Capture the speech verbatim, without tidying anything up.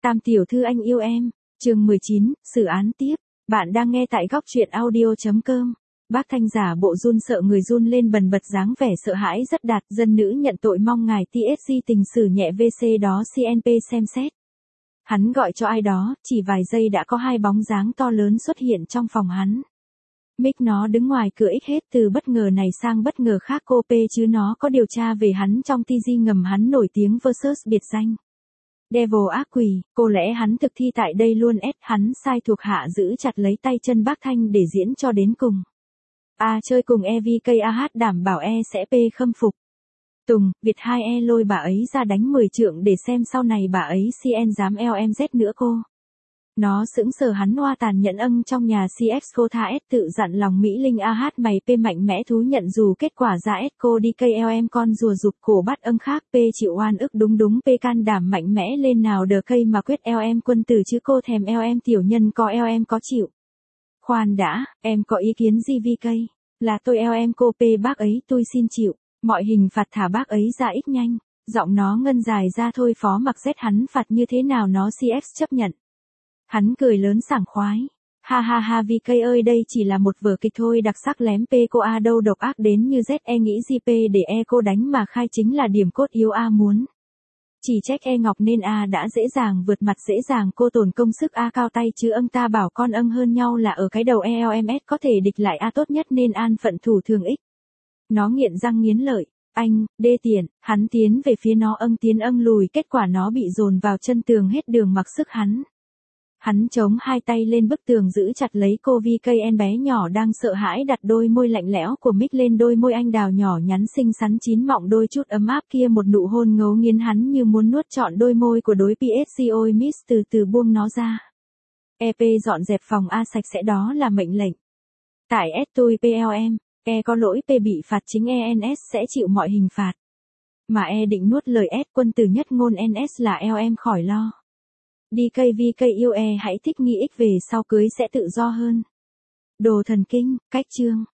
Tam tiểu thư anh yêu em, chương mười chín, xử án tiếp. Bạn đang nghe tại góc truyện audio.com. Bác Thanh giả bộ run sợ người run lên bần bật dáng vẻ sợ hãi rất đạt. Dân nữ nhận tội mong ngài tê ét giê tình xử nhẹ vê xê đó xê en pê xem xét. Hắn gọi cho ai đó, chỉ vài giây đã có hai bóng dáng to lớn xuất hiện trong phòng hắn. Mick nó đứng ngoài cửa ích hết từ bất ngờ này sang bất ngờ khác cô P chứ nó có điều tra về hắn trong tê giê ngầm hắn nổi tiếng versus biệt danh. Devil ác quỷ, cô lẽ hắn thực thi tại đây luôn ép hắn sai thuộc hạ giữ chặt lấy tay chân bác Thanh để diễn cho đến cùng. A chơi cùng e vê ca a hát đảm bảo E sẽ P khâm phục. Tùng, Việt hai E lôi bà ấy ra đánh mười trượng để xem sau này bà ấy xê en dám eo em dét nữa cô. Nó sững sờ hắn hoa tàn nhẫn âng trong nhà xê ép cô tha S tự dặn lòng Mỹ Linh a hát mày P mạnh mẽ thú nhận dù kết quả ra S cô đi cây eo em con rùa rụt cổ bắt âng khác P chịu oan ức đúng đúng P can đảm mạnh mẽ lên nào đờ cây mà quyết eo em quân tử chứ cô thèm eo em tiểu nhân có eo em có chịu. Khoan đã, em có ý kiến gì vê ca? Là tôi eo em cô P bác ấy tôi xin chịu, mọi hình phạt thả bác ấy ra ít nhanh, giọng nó ngân dài ra thôi phó mặc Z hắn phạt như thế nào nó xê ép chấp nhận. Hắn cười lớn sảng khoái. Ha ha ha vê ca ơi đây chỉ là một vở kịch thôi đặc sắc lém P cô A đâu độc ác đến như Z E nghĩ gì P để E cô đánh mà khai chính là điểm cốt yếu A muốn. Chỉ trách E Ngọc nên A đã dễ dàng vượt mặt dễ dàng cô tổn công sức A cao tay chứ âng ta bảo con âng hơn nhau là ở cái đầu e lờ em ét có thể địch lại A tốt nhất nên an phận thủ thường ích. Nó nghiện răng nghiến lợi. Anh, đê tiện, hắn tiến về phía nó âng tiến âng lùi kết quả nó bị dồn vào chân tường hết đường mặc sức hắn. Hắn chống hai tay lên bức tường giữ chặt lấy cô vê ca en bé nhỏ đang sợ hãi đặt đôi môi lạnh lẽo của Mick lên đôi môi anh đào nhỏ nhắn xinh xắn chín mọng đôi chút ấm áp kia một nụ hôn ngấu nghiến hắn như muốn nuốt trọn đôi môi của đối pê ét giê ôi Miss từ từ buông nó ra. e pê dọn dẹp phòng A sạch sẽ đó là mệnh lệnh. Tại S tôi pê lờ em, E có lỗi P bị phạt chính e en ét sẽ chịu mọi hình phạt. Mà E định nuốt lời S quân từ nhất ngôn en ét là eo em khỏi lo. Đi cây vi cây yêu E hãy thích nghi ích về sau cưới sẽ tự do hơn. Đồ thần kinh, cách chương.